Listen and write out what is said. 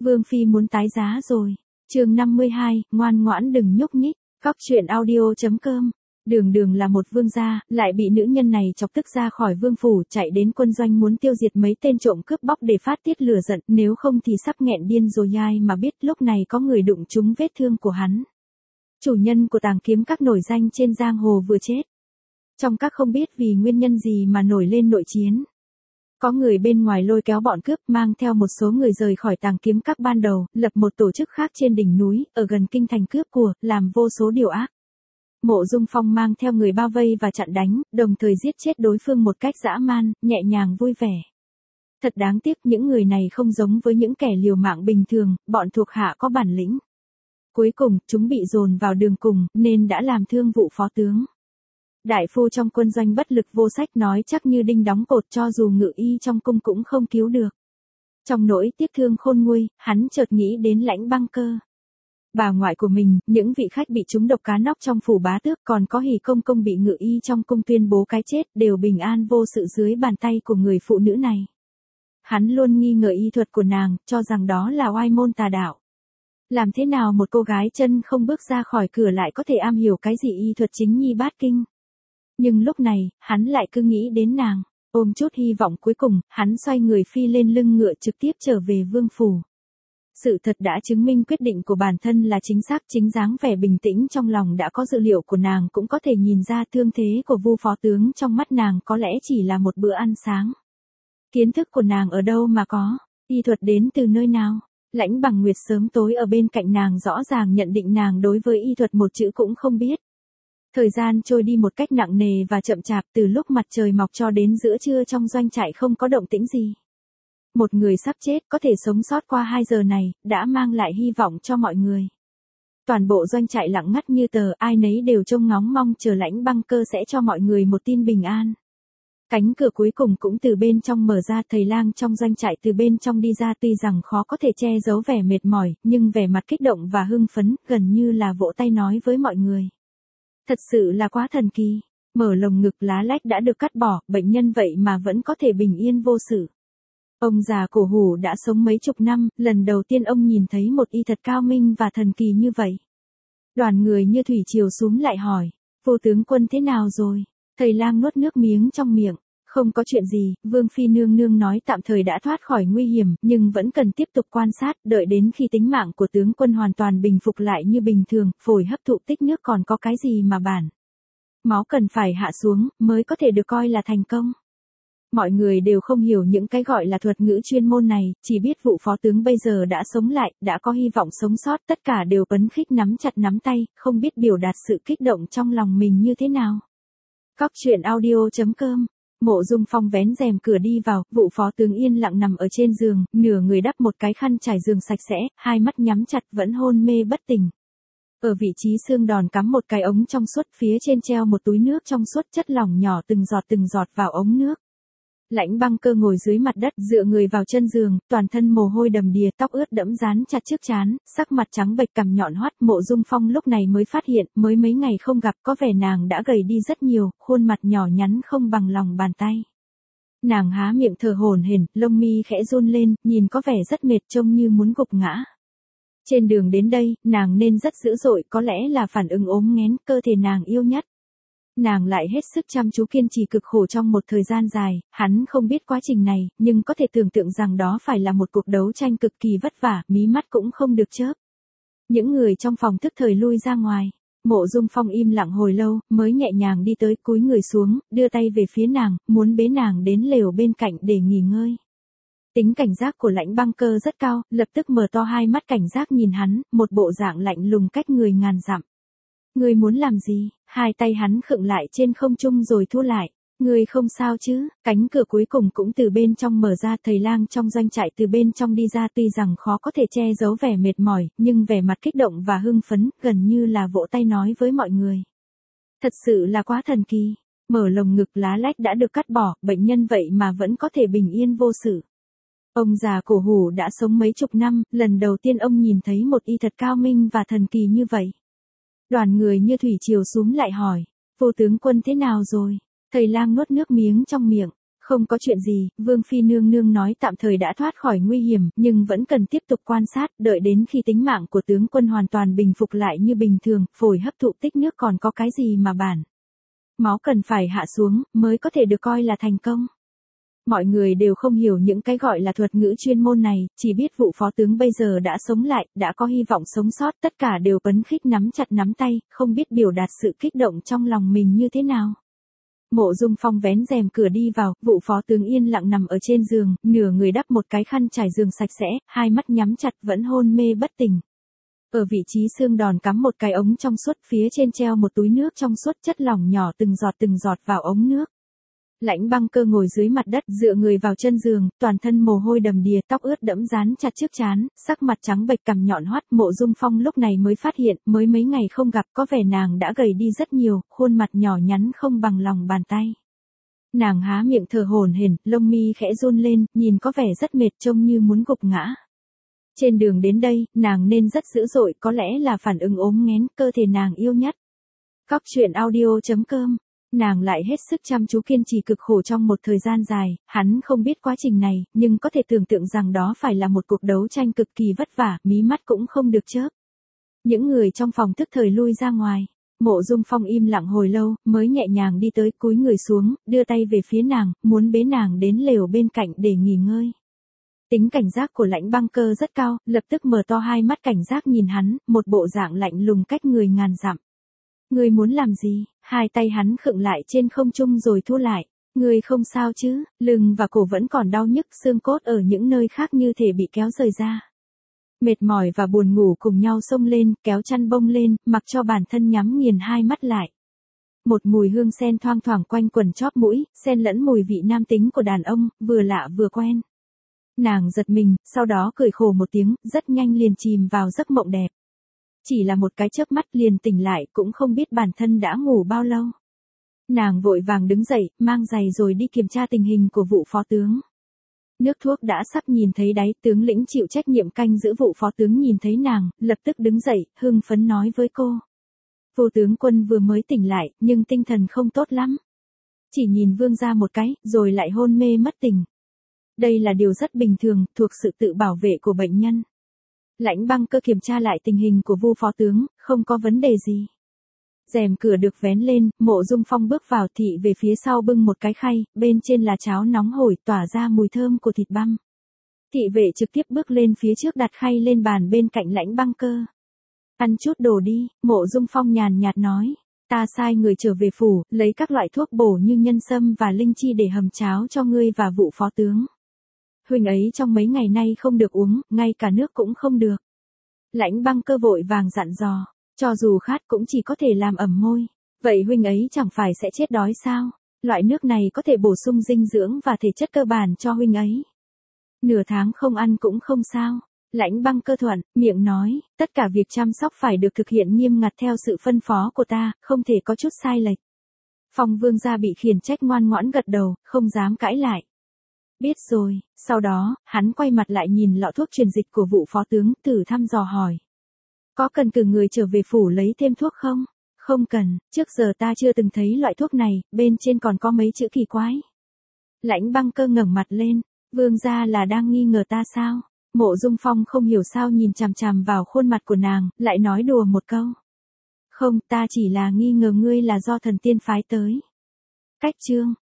Vương Phi muốn tái giá rồi. Chương 52, ngoan ngoãn đừng nhúc nhích. Cóc truyện audio.com. Đường Đường là một vương gia, lại bị nữ nhân này chọc tức ra khỏi vương phủ, chạy đến quân doanh muốn tiêu diệt mấy tên trộm cướp bóc để phát tiết lửa giận, nếu không thì sắp nghẹn điên rồi. Ai mà biết lúc này có người đụng trúng vết thương của hắn. Chủ nhân của Tàng Kiếm Các nổi danh trên giang hồ vừa chết. Trong các không biết vì nguyên nhân gì mà nổi lên nội chiến. Có người bên ngoài lôi kéo bọn cướp, mang theo một số người rời khỏi Tàng Kiếm Các ban đầu, lập một tổ chức khác trên đỉnh núi, ở gần kinh thành cướp của, làm vô số điều ác. Mộ Dung Phong mang theo người bao vây và chặn đánh, đồng thời giết chết đối phương một cách dã man, nhẹ nhàng vui vẻ. Thật đáng tiếc những người này không giống với những kẻ liều mạng bình thường, bọn thuộc hạ có bản lĩnh. Cuối cùng, chúng bị dồn vào đường cùng, nên đã làm thương vụ phó tướng. Đại phu trong quân doanh bất lực vô sách nói chắc như đinh đóng cột, cho dù ngự y trong cung cũng không cứu được. Trong nỗi tiếc thương khôn nguôi, hắn chợt nghĩ đến Lãnh Băng Cơ. Bà ngoại của mình, những vị khách bị trúng độc cá nóc trong phủ bá tước, còn có Hỉ Công Công bị ngự y trong cung tuyên bố cái chết, đều bình an vô sự dưới bàn tay của người phụ nữ này. Hắn luôn nghi ngờ y thuật của nàng, cho rằng đó là oai môn tà đạo. Làm thế nào một cô gái chân không bước ra khỏi cửa lại có thể am hiểu cái gì y thuật chính nhi bát kinh? Nhưng lúc này, hắn lại cứ nghĩ đến nàng, ôm chút hy vọng cuối cùng, hắn xoay người phi lên lưng ngựa trực tiếp trở về vương phủ. Sự thật đã chứng minh quyết định của bản thân là chính xác, chính dáng vẻ bình tĩnh trong lòng đã có dự liệu của nàng cũng có thể nhìn ra thương thế của Vu phó tướng trong mắt nàng có lẽ chỉ là một bữa ăn sáng. Kiến thức của nàng ở đâu mà có, y thuật đến từ nơi nào? Lãnh Bằng Nguyệt sớm tối ở bên cạnh nàng rõ ràng nhận định nàng đối với y thuật một chữ cũng không biết. Thời gian trôi đi một cách nặng nề và chậm chạp, từ lúc mặt trời mọc cho đến giữa trưa trong doanh trại không có động tĩnh gì. Một người sắp chết có thể sống sót qua 2 giờ này, đã mang lại hy vọng cho mọi người. Toàn bộ doanh trại lặng ngắt như tờ, ai nấy đều trông ngóng mong chờ Lãnh Băng Cơ sẽ cho mọi người một tin bình an. Cánh cửa cuối cùng cũng từ bên trong mở ra, thầy lang trong doanh trại từ bên trong đi ra, tuy rằng khó có thể che giấu vẻ mệt mỏi, nhưng vẻ mặt kích động và hưng phấn, gần như là vỗ tay nói với mọi người. Thật sự là quá thần kỳ, mở lồng ngực lá lách đã được cắt bỏ, bệnh nhân vậy mà vẫn có thể bình yên vô sự. Ông già cổ hủ đã sống mấy chục năm, lần đầu tiên ông nhìn thấy một y thật cao minh và thần kỳ như vậy. Đoàn người như thủy triều xúm lại hỏi, Vô tướng quân thế nào rồi? Thầy lang nuốt nước miếng trong miệng, không có chuyện gì, Vương Phi nương nương nói tạm thời đã thoát khỏi nguy hiểm, nhưng vẫn cần tiếp tục quan sát, đợi đến khi tính mạng của tướng quân hoàn toàn bình phục lại như bình thường, phổi hấp thụ tích nước còn có cái gì mà bản. Máu cần phải hạ xuống, mới có thể được coi là thành công. Mọi người đều không hiểu những cái gọi là thuật ngữ chuyên môn này, chỉ biết vụ phó tướng bây giờ đã sống lại, đã có hy vọng sống sót, tất cả đều phấn khích nắm chặt nắm tay, không biết biểu đạt sự kích động trong lòng mình như thế nào. Cóc truyện audio.com. Mộ Dung Phong vén rèm cửa đi vào, vụ phó tướng yên lặng nằm ở trên giường, nửa người đắp một cái khăn trải giường sạch sẽ, hai mắt nhắm chặt vẫn hôn mê bất tỉnh. Ở vị trí xương đòn cắm một cái ống trong suốt, phía trên treo một túi nước trong suốt, chất lỏng nhỏ từng giọt vào ống nước. Lãnh Băng Cơ ngồi dưới mặt đất, dựa người vào chân giường, toàn thân mồ hôi đầm đìa, tóc ướt đẫm dán chặt trước trán, sắc mặt trắng bệch, cằm nhọn hoắt. Mộ Dung Phong lúc này mới phát hiện, mới mấy ngày không gặp, có vẻ nàng đã gầy đi rất nhiều, khuôn mặt nhỏ nhắn không bằng lòng bàn tay. Nàng há miệng thở hổn hển, lông mi khẽ run lên, nhìn có vẻ rất mệt, trông như muốn gục ngã. Trên đường đến đây, nàng nên rất dữ dội, có lẽ là phản ứng ốm nghén, cơ thể nàng yêu nhất. Nàng lại hết sức chăm chú kiên trì cực khổ trong một thời gian dài, hắn không biết quá trình này, nhưng có thể tưởng tượng rằng đó phải là một cuộc đấu tranh cực kỳ vất vả, mí mắt cũng không được chớp. Những người trong phòng tức thời lui ra ngoài. Mộ Dung Phong im lặng hồi lâu, mới nhẹ nhàng đi tới, cúi người xuống, đưa tay về phía nàng, muốn bế nàng đến lều bên cạnh để nghỉ ngơi. Tính cảnh giác của Lãnh Băng Cơ rất cao, lập tức mở to hai mắt cảnh giác nhìn hắn, một bộ dạng lạnh lùng cách người ngàn dặm. Ngươi muốn làm gì? Hai tay hắn khựng lại trên không trung rồi thu lại. Ngươi không sao chứ? Cánh cửa cuối cùng cũng từ bên trong mở ra, thầy lang trong doanh trại từ bên trong đi ra, tuy rằng khó có thể che giấu vẻ mệt mỏi, nhưng vẻ mặt kích động và hưng phấn, gần như là vỗ tay nói với mọi người. Thật sự là quá thần kỳ. Mở lồng ngực lá lách đã được cắt bỏ, bệnh nhân vậy mà vẫn có thể bình yên vô sự. Ông già cổ hủ đã sống mấy chục năm, lần đầu tiên ông nhìn thấy một y thật cao minh và thần kỳ như vậy. Đoàn người như thủy triều xúm lại hỏi, Vô tướng quân thế nào rồi? Thầy lang nuốt nước miếng trong miệng, Không có chuyện gì, Vương Phi nương nương nói tạm thời đã thoát khỏi nguy hiểm, nhưng vẫn cần tiếp tục quan sát, đợi đến khi tính mạng của tướng quân hoàn toàn bình phục lại như bình thường, phổi hấp thụ tích nước còn có cái gì mà bản. Máu cần phải hạ xuống, mới có thể được coi là thành công. Mọi người đều không hiểu những cái gọi là thuật ngữ chuyên môn này, chỉ biết vụ phó tướng bây giờ đã sống lại, đã có hy vọng sống sót, tất cả đều phấn khích nắm chặt nắm tay, không biết biểu đạt sự kích động trong lòng mình như thế nào. Mộ Dung Phong vén rèm cửa đi vào, vụ phó tướng yên lặng nằm ở trên giường, nửa người đắp một cái khăn trải giường sạch sẽ, hai mắt nhắm chặt vẫn hôn mê bất tỉnh. Ở vị trí xương đòn cắm một cái ống trong suốt, phía trên treo một túi nước trong suốt, chất lỏng nhỏ từng giọt vào ống nước. Lãnh Băng Cơ ngồi dưới mặt đất, dựa người vào chân giường, toàn thân mồ hôi đầm đìa, tóc ướt đẫm dán chặt trước trán, sắc mặt trắng bệch, cằm nhọn hoắt. Mộ Dung Phong lúc này mới phát hiện, mới mấy ngày không gặp, có vẻ nàng đã gầy đi rất nhiều, khuôn mặt nhỏ nhắn không bằng lòng bàn tay. Nàng há miệng thở hổn hển, lông mi khẽ run lên, nhìn có vẻ rất mệt, trông như muốn gục ngã. Trên đường đến đây, nàng nên rất dữ dội, có lẽ là phản ứng ốm nghén, cơ thể nàng yêu nhất. Cóc truyện audio.com. Nàng lại hết sức chăm chú kiên trì cực khổ trong một thời gian dài, hắn không biết quá trình này, nhưng có thể tưởng tượng rằng đó phải là một cuộc đấu tranh cực kỳ vất vả, mí mắt cũng không được chớp. Những người trong phòng tức thời lui ra ngoài. Mộ Dung Phong im lặng hồi lâu, mới nhẹ nhàng đi tới, cúi người xuống, đưa tay về phía nàng, muốn bế nàng đến lều bên cạnh để nghỉ ngơi. Tính cảnh giác của Lãnh Băng Cơ rất cao, lập tức mở to hai mắt cảnh giác nhìn hắn, một bộ dạng lạnh lùng cách người ngàn dặm. Ngươi muốn làm gì? Hai tay hắn khựng lại trên không trung rồi thu lại. Ngươi không sao chứ? Lưng và cổ vẫn còn đau nhức, xương cốt ở những nơi khác như thể bị kéo rời ra. Mệt mỏi và buồn ngủ cùng nhau xông lên, kéo chăn bông lên, mặc cho bản thân nhắm nghiền hai mắt lại. Một mùi hương sen thoang thoảng quanh quần chóp mũi, xen lẫn mùi vị nam tính của đàn ông, vừa lạ vừa quen. Nàng giật mình, sau đó cười khổ một tiếng, rất nhanh liền chìm vào giấc mộng đẹp. Chỉ là một cái chớp mắt liền tỉnh lại, cũng không biết bản thân đã ngủ bao lâu. Nàng vội vàng đứng dậy, mang giày rồi đi kiểm tra tình hình của vụ phó tướng. Nước thuốc đã sắp nhìn thấy đáy, tướng lĩnh chịu trách nhiệm canh giữ vụ phó tướng nhìn thấy nàng, lập tức đứng dậy, hưng phấn nói với cô. Vô tướng quân vừa mới tỉnh lại, nhưng tinh thần không tốt lắm. Chỉ nhìn vương gia một cái, rồi lại hôn mê mất tỉnh. Đây là điều rất bình thường, thuộc sự tự bảo vệ của bệnh nhân. Lãnh Băng Cơ kiểm tra lại tình hình của Vu phó tướng, không có vấn đề gì. Rèm cửa được vén lên, Mộ Dung Phong bước vào, thị về phía sau bưng một cái khay, bên trên là cháo nóng hổi tỏa ra mùi thơm của thịt băm. Thị vệ trực tiếp bước lên phía trước đặt khay lên bàn bên cạnh Lãnh Băng Cơ. Ăn chút đồ đi, Mộ Dung Phong nhàn nhạt nói. Ta sai người trở về phủ, lấy các loại thuốc bổ như nhân sâm và linh chi để hầm cháo cho ngươi và vụ phó tướng. Huynh ấy trong mấy ngày nay không được uống, ngay cả nước cũng không được. Lãnh Băng Cơ vội vàng dặn dò, cho dù khát cũng chỉ có thể làm ẩm môi. Vậy huynh ấy chẳng phải sẽ chết đói sao? Loại nước này có thể bổ sung dinh dưỡng và thể chất cơ bản cho huynh ấy. Nửa tháng không ăn cũng không sao. Lãnh Băng Cơ thuận, miệng nói, tất cả việc chăm sóc phải được thực hiện nghiêm ngặt theo sự phân phó của ta, không thể có chút sai lệch. Phong vương gia bị khiển trách ngoan ngoãn gật đầu, không dám cãi lại. Biết rồi, sau đó, hắn quay mặt lại nhìn lọ thuốc truyền dịch của vụ phó tướng, thử thăm dò hỏi. Có cần cử người trở về phủ lấy thêm thuốc không? Không cần, trước giờ ta chưa từng thấy loại thuốc này, bên trên còn có mấy chữ kỳ quái. Lãnh Băng Cơ ngẩng mặt lên, vương gia là đang nghi ngờ ta sao? Mộ Dung Phong không hiểu sao nhìn chằm chằm vào khuôn mặt của nàng, lại nói đùa một câu. Không, ta chỉ là nghi ngờ ngươi là do thần tiên phái tới. Cách chương